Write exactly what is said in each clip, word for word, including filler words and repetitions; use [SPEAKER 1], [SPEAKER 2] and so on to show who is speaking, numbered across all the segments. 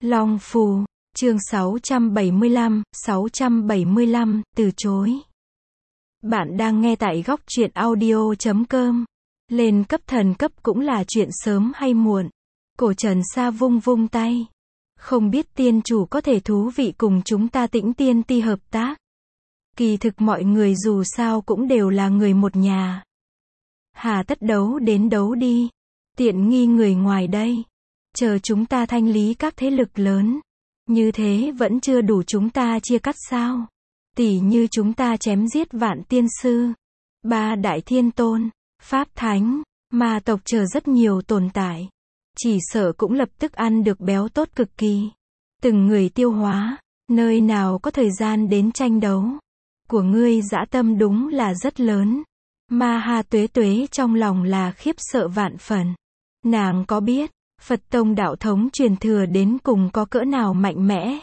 [SPEAKER 1] Long Phù, chương sáu trăm bảy mươi lăm, sáu trăm bảy mươi lăm, từ chối. Bạn đang nghe tại góc truyện audio chấm com. Lên cấp thần cấp cũng là chuyện sớm hay muộn. Cổ Trần Sa vung vung tay. Không biết tiên chủ có thể thú vị cùng chúng ta Tĩnh Tiên Ti hợp tác. Kỳ thực mọi người dù sao cũng đều là người một nhà. Hà tất đấu đến đấu đi. Tiện nghi người ngoài đây. Chờ chúng ta thanh lý các thế lực lớn. Như thế vẫn chưa đủ chúng ta chia cắt sao? Tỉ như chúng ta chém giết Vạn Tiên Sư, ba đại thiên tôn, Pháp Thánh, ma tộc chờ rất nhiều tồn tại. Chỉ sợ cũng lập tức ăn được béo tốt cực kỳ. Từng người tiêu hóa, nơi nào có thời gian đến tranh đấu. Của ngươi dã tâm đúng là rất lớn. Ma Ha Tuế Tuế trong lòng là khiếp sợ vạn phần. Nàng có biết, Phật tông đạo thống truyền thừa đến cùng có cỡ nào mạnh mẽ.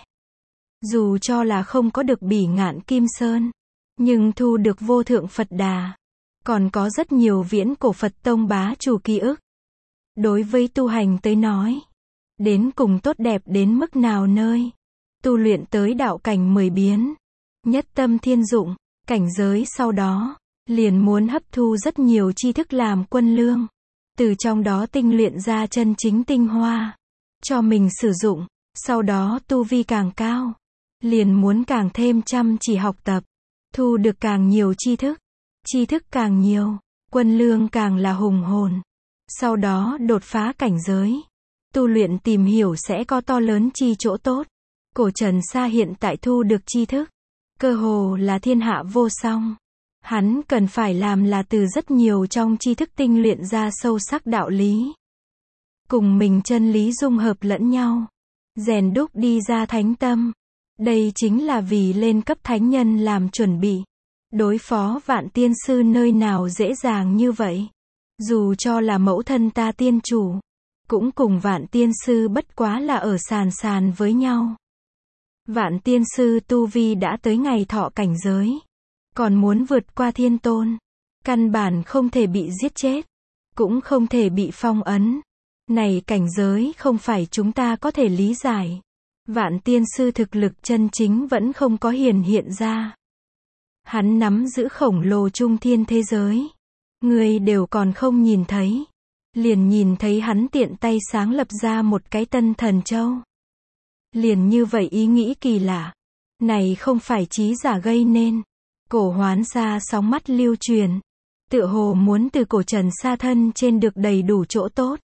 [SPEAKER 1] Dù cho là không có được Bỉ Ngạn Kim Sơn, nhưng thu được vô thượng Phật Đà. Còn có rất nhiều viễn cổ Phật tông bá chủ ký ức. Đối với tu hành tới nói, đến cùng tốt đẹp đến mức nào nơi. Tu luyện tới đạo cảnh mười biến, nhất tâm thiên dụng, cảnh giới sau đó, liền muốn hấp thu rất nhiều tri thức làm quân lương. Từ trong đó tinh luyện ra chân chính tinh hoa, cho mình sử dụng, sau đó tu vi càng cao, liền muốn càng thêm chăm chỉ học tập, thu được càng nhiều tri thức, tri thức càng nhiều, quân lương càng là hùng hồn, sau đó đột phá cảnh giới, tu luyện tìm hiểu sẽ có to lớn chi chỗ tốt. Cổ Trần Sa hiện tại thu được tri thức, cơ hồ là thiên hạ vô song. Hắn cần phải làm là từ rất nhiều trong tri thức tinh luyện ra sâu sắc đạo lý. Cùng mình chân lý dung hợp lẫn nhau. Rèn đúc đi ra thánh tâm. Đây chính là vì lên cấp thánh nhân làm chuẩn bị. Đối phó Vạn Tiên Sư nơi nào dễ dàng như vậy. Dù cho là mẫu thân ta tiên chủ, cũng cùng Vạn Tiên Sư bất quá là ở sàn sàn với nhau. Vạn Tiên Sư tu vi đã tới ngày thọ cảnh giới. Còn muốn vượt qua thiên tôn, căn bản không thể bị giết chết, cũng không thể bị phong ấn. Này cảnh giới không phải chúng ta có thể lý giải. Vạn Tiên Sư thực lực chân chính vẫn không có hiển hiện ra. Hắn nắm giữ khổng lồ trung thiên thế giới. Người đều còn không nhìn thấy. Liền nhìn thấy hắn tiện tay sáng lập ra một cái tân thần châu. Liền như vậy ý nghĩ kỳ lạ. Này không phải trí giả gây nên. Cổ Hoán Sa sóng mắt lưu truyền, tựa hồ muốn từ Cổ Trần Sa thân trên được đầy đủ chỗ tốt.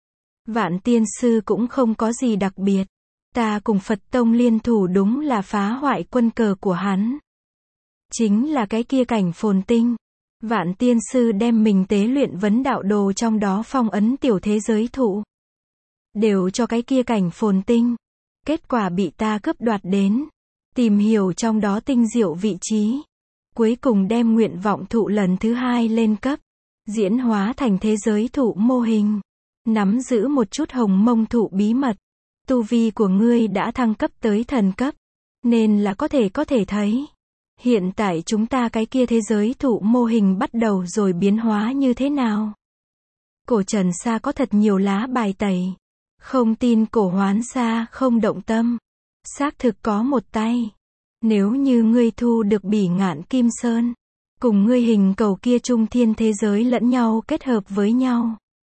[SPEAKER 1] Vạn Tiên Sư cũng không có gì đặc biệt, ta cùng Phật tông liên thủ đúng là phá hoại quân cờ của hắn. Chính là cái kia cảnh phồn tinh. Vạn Tiên Sư đem mình tế luyện vấn đạo đồ trong đó phong ấn tiểu thế giới thụ. Đều cho cái kia cảnh phồn tinh. Kết quả bị ta cướp đoạt đến. Tìm hiểu trong đó tinh diệu vị trí. Cuối cùng đem nguyện vọng thụ lần thứ hai lên cấp, diễn hóa thành thế giới thụ mô hình, nắm giữ một chút hồng mông thụ bí mật. Tu vi của ngươi đã thăng cấp tới thần cấp, nên là có thể có thể thấy. Hiện tại chúng ta cái kia thế giới thụ mô hình bắt đầu rồi biến hóa như thế nào. Cổ Trần Sa có thật nhiều lá bài tẩy. Không tin Cổ Hoán Sa không động tâm. Xác thực có một tay. Nếu như ngươi thu được Bỉ Ngạn Kim Sơn, cùng ngươi hình cầu kia trung thiên thế giới lẫn nhau kết hợp với nhau,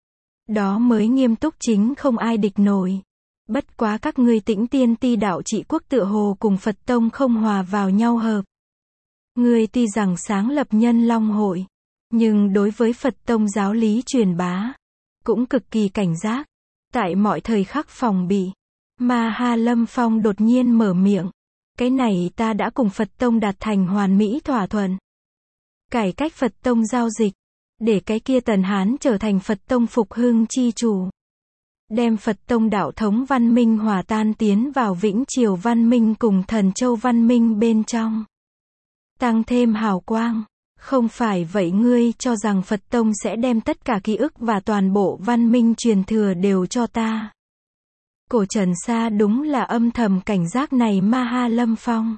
[SPEAKER 1] đó mới nghiêm túc chính không ai địch nổi. Bất quá các ngươi Tĩnh Tiên Ti đạo trị quốc tựa hồ cùng Phật tông không hòa vào nhau hợp. Ngươi tuy rằng sáng lập Nhân Long hội, nhưng đối với Phật tông giáo lý truyền bá, cũng cực kỳ cảnh giác, tại mọi thời khắc phòng bị. Ma Ha Lâm Phong đột nhiên mở miệng. Cái này ta đã cùng Phật tông đạt thành hoàn mỹ thỏa thuận. Cải cách Phật tông giao dịch, để cái kia Tần Hán trở thành Phật tông phục hưng chi chủ. Đem Phật tông đạo thống văn minh hòa tan tiến vào Vĩnh Triều văn minh cùng Thần Châu văn minh bên trong. Tăng thêm hào quang. Không phải vậy ngươi cho rằng Phật tông sẽ đem tất cả ký ức và toàn bộ văn minh truyền thừa đều cho ta. Cổ Trần Sa đúng là âm thầm cảnh giác này Ma Ha Lâm Phong.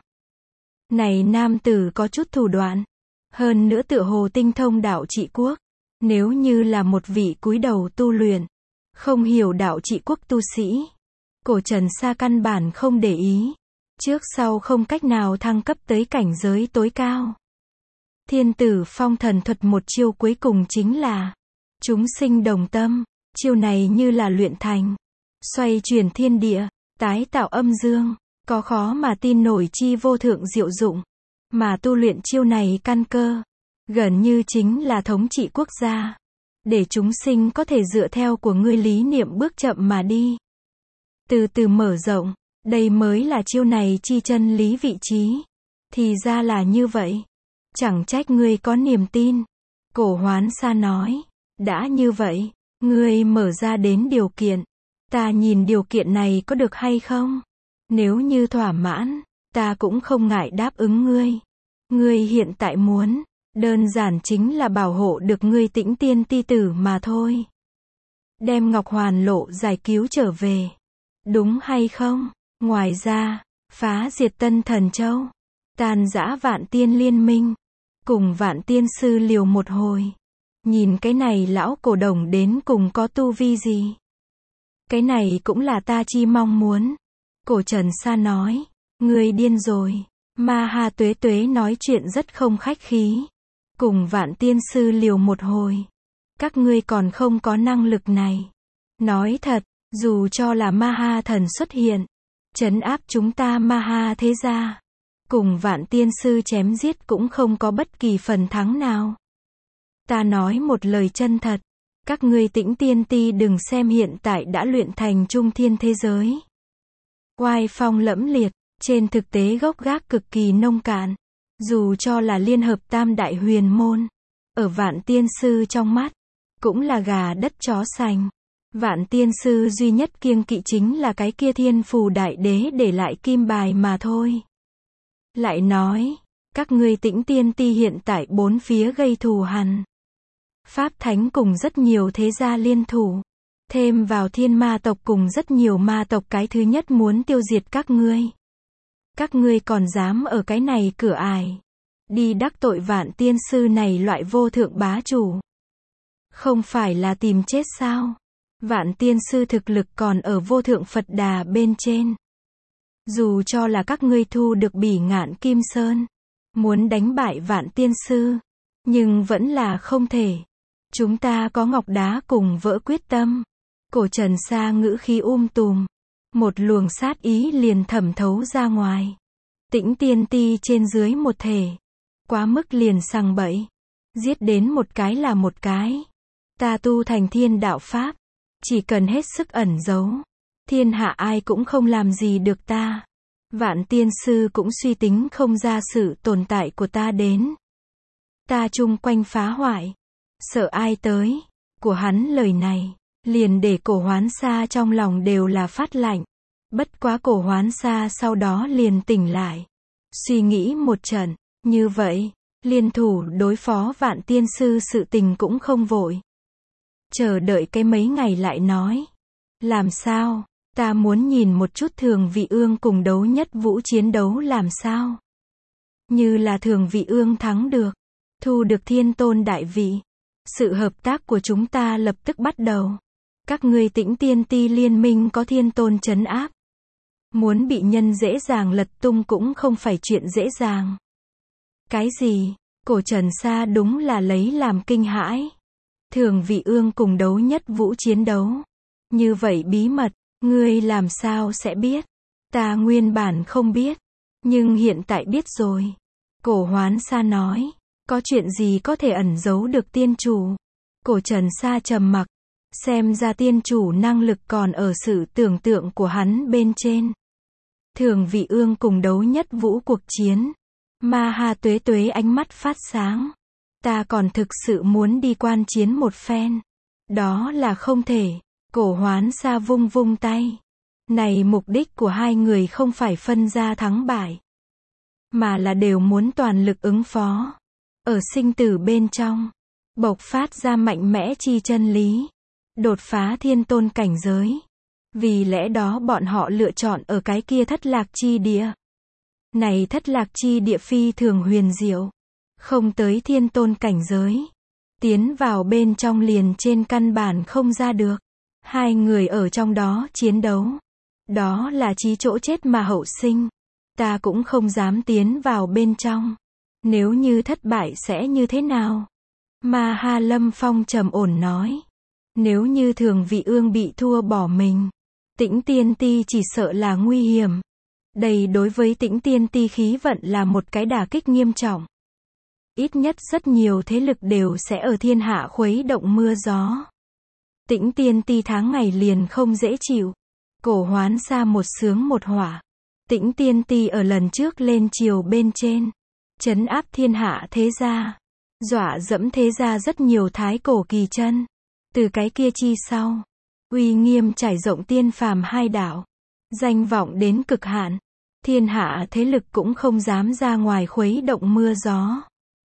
[SPEAKER 1] Này nam tử có chút thủ đoạn. Hơn nữa tựa hồ tinh thông đạo trị quốc. Nếu như là một vị cúi đầu tu luyện, không hiểu đạo trị quốc tu sĩ, Cổ Trần Sa căn bản không để ý. Trước sau không cách nào thăng cấp tới cảnh giới tối cao. Thiên tử phong thần thuật một chiêu cuối cùng chính là chúng sinh đồng tâm. Chiêu này như là luyện thành. Xoay chuyển thiên địa, tái tạo âm dương. Có khó mà tin nổi chi vô thượng diệu dụng. Mà tu luyện chiêu này căn cơ. Gần như chính là thống trị quốc gia. Để chúng sinh có thể dựa theo của ngươi lý niệm bước chậm mà đi. Từ từ mở rộng. Đây mới là chiêu này chi chân lý vị trí. Thì ra là như vậy. Chẳng trách ngươi có niềm tin. Cổ Hoán Sa nói. Đã như vậy, ngươi mở ra đến điều kiện. Ta nhìn điều kiện này có được hay không? Nếu như thỏa mãn, ta cũng không ngại đáp ứng ngươi. Ngươi hiện tại muốn, đơn giản chính là bảo hộ được ngươi Tĩnh Tiên Ti tử mà thôi. Đem Ngọc Hoàn Lộ giải cứu trở về. Đúng hay không? Ngoài ra, phá diệt Tân Thần Châu. Tàn giã Vạn Tiên Liên Minh. Cùng Vạn Tiên Sư liều một hồi. Nhìn cái này lão cổ đồng đến cùng có tu vi gì? Cái này cũng là ta chi mong muốn. Cổ Trần Sa nói. Ngươi điên rồi. Ma Ha Tuế Tuế nói chuyện rất không khách khí. Cùng Vạn Tiên Sư liều một hồi. Các ngươi còn không có năng lực này. Nói thật, dù cho là Ma Ha Thần xuất hiện. Trấn áp chúng ta Ma Ha thế gia. Cùng Vạn Tiên Sư chém giết cũng không có bất kỳ phần thắng nào. Ta nói một lời chân thật. Các ngươi Tĩnh Tiên Ti đừng xem hiện tại đã luyện thành trung thiên thế giới. Oai phong lẫm liệt, trên thực tế gốc gác cực kỳ nông cạn. Dù cho là liên hợp tam đại huyền môn. Ở Vạn Tiên Sư trong mắt, cũng là gà đất chó sành. Vạn Tiên Sư duy nhất kiêng kỵ chính là cái kia Thiên Phù Đại Đế để lại kim bài mà thôi. Lại nói, các ngươi Tĩnh Tiên Ti hiện tại bốn phía gây thù hằn. Pháp Thánh cùng rất nhiều thế gia liên thủ. Thêm vào Thiên Ma tộc cùng rất nhiều ma tộc cái thứ nhất muốn tiêu diệt các ngươi. Các ngươi còn dám ở cái này cửa ải. Đi đắc tội Vạn Tiên Sư này loại vô thượng bá chủ. Không phải là tìm chết sao? Vạn Tiên Sư thực lực còn ở vô thượng Phật Đà bên trên. Dù cho là các ngươi thu được Bỉ Ngạn Kim Sơn. Muốn đánh bại Vạn Tiên Sư. Nhưng vẫn là không thể. Chúng ta có ngọc đá cùng vỡ quyết tâm. Cổ Trần Sa ngữ khí um tùm. Một luồng sát ý liền thẩm thấu ra ngoài. Tĩnh Tiên Ti trên dưới một thể. Quá mức liền sằng bậy. Giết đến một cái là một cái. Ta tu thành thiên đạo pháp. Chỉ cần hết sức ẩn giấu. Thiên hạ ai cũng không làm gì được ta. Vạn Tiên Sư cũng suy tính không ra sự tồn tại của ta đến. Ta chung quanh phá hoại. Sợ ai tới. Của hắn lời này. Liền để Cổ Hoán Sa trong lòng đều là phát lạnh. Bất quá Cổ Hoán Sa sau đó liền tỉnh lại. Suy nghĩ một trận. Như vậy, liên thủ đối phó Vạn Tiên Sư sự tình cũng không vội. Chờ đợi cái mấy ngày lại nói. Làm sao? Ta muốn nhìn một chút Thường Vị Ương cùng Đấu Nhất Vũ chiến đấu làm sao? Như là Thường Vị Ương thắng được. Thu được Thiên Tôn đại vị. Sự hợp tác của chúng ta lập tức bắt đầu. Các ngươi Tĩnh Tiên Ti liên minh có Thiên Tôn trấn áp. Muốn bị nhân dễ dàng lật tung cũng không phải chuyện dễ dàng. Cái gì? Cổ Trần Sa đúng là lấy làm kinh hãi. Thường Vị Ương cùng Đấu Nhất Vũ chiến đấu. Như vậy bí mật, ngươi làm sao sẽ biết? Ta nguyên bản không biết. Nhưng hiện tại biết rồi. Cổ Hoán Sa nói. Có chuyện gì có thể ẩn giấu được tiên chủ? Cổ Trần Sa trầm mặc. Xem ra tiên chủ năng lực còn ở sự tưởng tượng của hắn bên trên. Thường Vị Ương cùng Đấu Nhất Vũ cuộc chiến. Ma Ha Tuế Tuế ánh mắt phát sáng. Ta còn thực sự muốn đi quan chiến một phen. Đó là không thể. Cổ Hoán Sa vung vung tay. Này mục đích của hai người không phải phân ra thắng bại. Mà là đều muốn toàn lực ứng phó. Ở sinh tử bên trong. Bộc phát ra mạnh mẽ chi chân lý. Đột phá thiên tôn cảnh giới. Vì lẽ đó bọn họ lựa chọn ở cái kia thất lạc chi địa. Này thất lạc chi địa phi thường huyền diệu. Không tới thiên tôn cảnh giới. Tiến vào bên trong liền trên căn bản không ra được. Hai người ở trong đó chiến đấu. Đó là chí chỗ chết mà hậu sinh. Ta cũng không dám tiến vào bên trong. Nếu như thất bại sẽ như thế nào? Ma Ha Lâm Phong trầm ổn nói. Nếu như Thường Vị Ương bị thua bỏ mình, Tĩnh Tiên Ti chỉ sợ là nguy hiểm. Đây đối với Tĩnh Tiên Ti khí vận là một cái đả kích nghiêm trọng. Ít nhất rất nhiều thế lực đều sẽ ở thiên hạ khuấy động mưa gió. Tĩnh Tiên Ti tháng ngày liền không dễ chịu. Cổ Hoán Sa một sướng một hỏa. Tĩnh Tiên Ti ở lần trước lên triều bên trên, trấn áp thiên hạ thế gia, dọa dẫm thế gia rất nhiều thái cổ kỳ chân. Từ cái kia chi sau, uy nghiêm trải rộng tiên phàm hai đảo, danh vọng đến cực hạn, thiên hạ thế lực cũng không dám ra ngoài khuấy động mưa gió.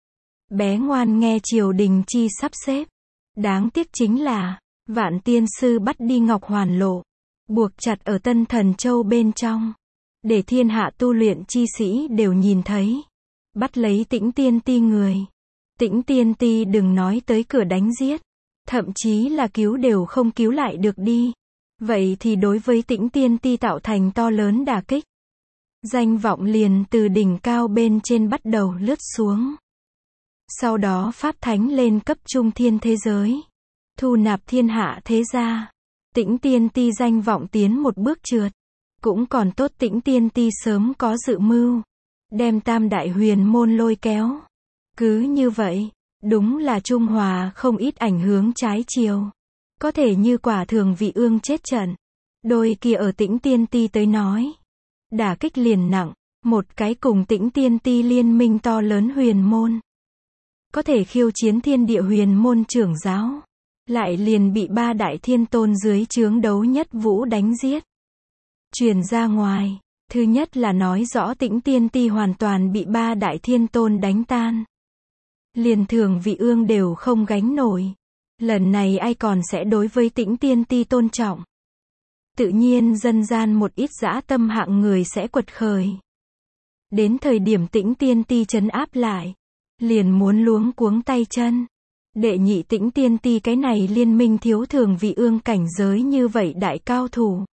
[SPEAKER 1] Bé ngoan nghe triều đình chi sắp xếp. Đáng tiếc chính là, Vạn Tiên Sư bắt đi Ngọc Hoàn Lộ, buộc chặt ở Tân Thần Châu bên trong, để thiên hạ tu luyện chi sĩ đều nhìn thấy. Bắt lấy Tĩnh Tiên Ti người. Tĩnh Tiên Ti đừng nói tới cửa đánh giết, thậm chí là cứu đều không cứu lại được đi. Vậy thì đối với Tĩnh Tiên Ti tạo thành to lớn đả kích. Danh vọng liền từ đỉnh cao bên trên bắt đầu lướt xuống. Sau đó pháp thánh lên cấp trung thiên thế giới, thu nạp thiên hạ thế gia. Tĩnh Tiên Ti danh vọng tiến một bước trượt. Cũng còn tốt Tĩnh Tiên Ti sớm có dự mưu, đem tam đại huyền môn lôi kéo. Cứ như vậy, đúng là trung hòa không ít ảnh hướng trái chiều. Có thể như quả Thường Vị Ương chết trận, đôi kia ở Tĩnh Tiên Ti tới nói, đả kích liền nặng. Một cái cùng Tĩnh Tiên Ti liên minh to lớn huyền môn, có thể khiêu chiến thiên địa huyền môn trưởng giáo, lại liền bị ba đại thiên tôn dưới trướng Đấu Nhất Vũ đánh giết. Truyền ra ngoài, thứ nhất là nói rõ Tĩnh Tiên Ti hoàn toàn bị ba đại thiên tôn đánh tan. Liền Thường Vị Ương đều không gánh nổi. Lần này ai còn sẽ đối với Tĩnh Tiên Ti tôn trọng? Tự nhiên dân gian một ít dã tâm hạng người sẽ quật khởi. Đến thời điểm Tĩnh Tiên Ti trấn áp lại, liền muốn luống cuống tay chân. Đệ nhị Tĩnh Tiên Ti cái này liên minh thiếu Thường Vị Ương cảnh giới như vậy đại cao thủ.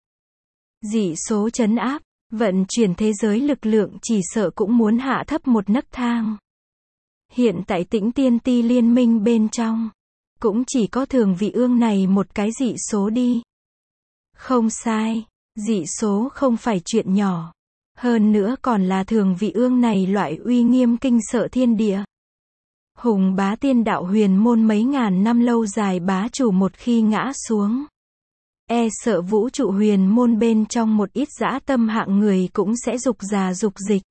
[SPEAKER 1] Dị số trấn áp, vận chuyển thế giới lực lượng chỉ sợ cũng muốn hạ thấp một nấc thang. Hiện tại Tĩnh Tiên Ti liên minh bên trong, cũng chỉ có Thường Vị Ương này một cái dị số đi. Không sai, dị số không phải chuyện nhỏ. Hơn nữa còn là Thường Vị Ương này loại uy nghiêm kinh sợ thiên địa. Hùng bá tiên đạo huyền môn mấy ngàn năm lâu dài bá chủ một khi ngã xuống, e sợ vũ trụ huyền môn bên trong một ít dã tâm hạng người cũng sẽ dục già dục dịch.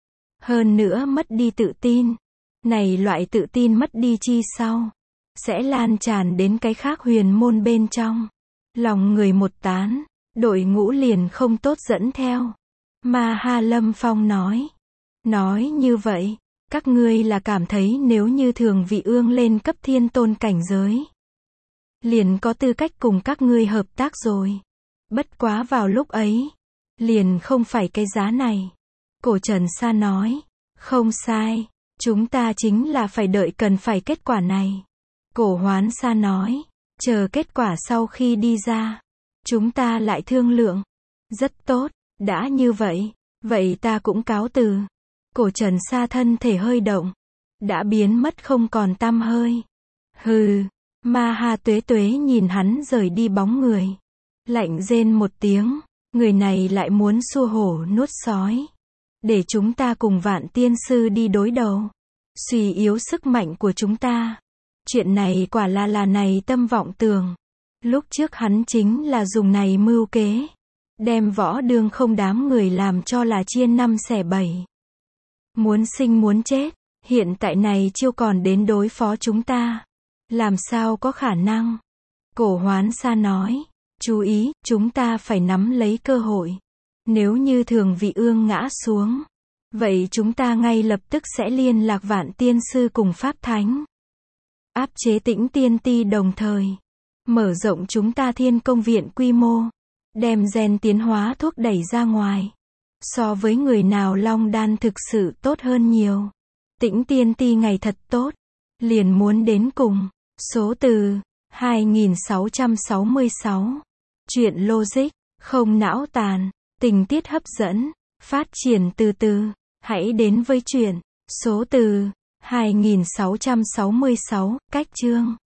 [SPEAKER 1] Hơn nữa mất đi tự tin. Này loại tự tin mất đi chi sau, sẽ lan tràn đến cái khác huyền môn bên trong. Lòng người một tán, đội ngũ liền không tốt dẫn theo. Ma Ha Lâm Phong nói. Nói như vậy, các ngươi là cảm thấy nếu như Thường Vị Ương lên cấp thiên tôn cảnh giới, liền có tư cách cùng các ngươi hợp tác rồi. Bất quá vào lúc ấy, liền không phải cái giá này. Cổ Trần Sa nói. Không sai, chúng ta chính là phải đợi cần phải kết quả này. Cổ Hoán Sa nói. Chờ kết quả sau khi đi ra, chúng ta lại thương lượng. Rất tốt, đã như vậy, vậy ta cũng cáo từ. Cổ Trần Sa thân thể hơi động, đã biến mất không còn tăm hơi. Hừ, Ma Ha Tuế Tuế nhìn hắn rời đi bóng người, lạnh rên một tiếng, người này lại muốn xua hổ nuốt sói, để chúng ta cùng Vạn Tiên Sư đi đối đầu, suy yếu sức mạnh của chúng ta. Chuyện này quả là là này tâm vọng tưởng. Lúc trước hắn chính là dùng này mưu kế, đem Võ Đương không đám người làm cho là chia năm xẻ bảy. Muốn sinh muốn chết, hiện tại này chiêu còn đến đối phó chúng ta. Làm sao có khả năng? Cổ Hoán Sa nói. Chú ý, chúng ta phải nắm lấy cơ hội. Nếu như Thường Vị Ương ngã xuống, vậy chúng ta ngay lập tức sẽ liên lạc Vạn Tiên Sư cùng Pháp Thánh. Áp chế Tĩnh Tiên Ti đồng thời, mở rộng chúng ta Thiên Công Viện quy mô, đem gen tiến hóa thuốc đẩy ra ngoài. So với người nào long đan thực sự tốt hơn nhiều. Tĩnh Tiên Ti ngày thật tốt, liền muốn đến cùng. Số từ hai nghìn sáu trăm sáu mươi sáu. Chuyện logic. không não tàn, tình tiết hấp dẫn, phát triển từ từ. Hãy đến với chuyện số từ hai nghìn sáu trăm sáu mươi sáu, cách chương.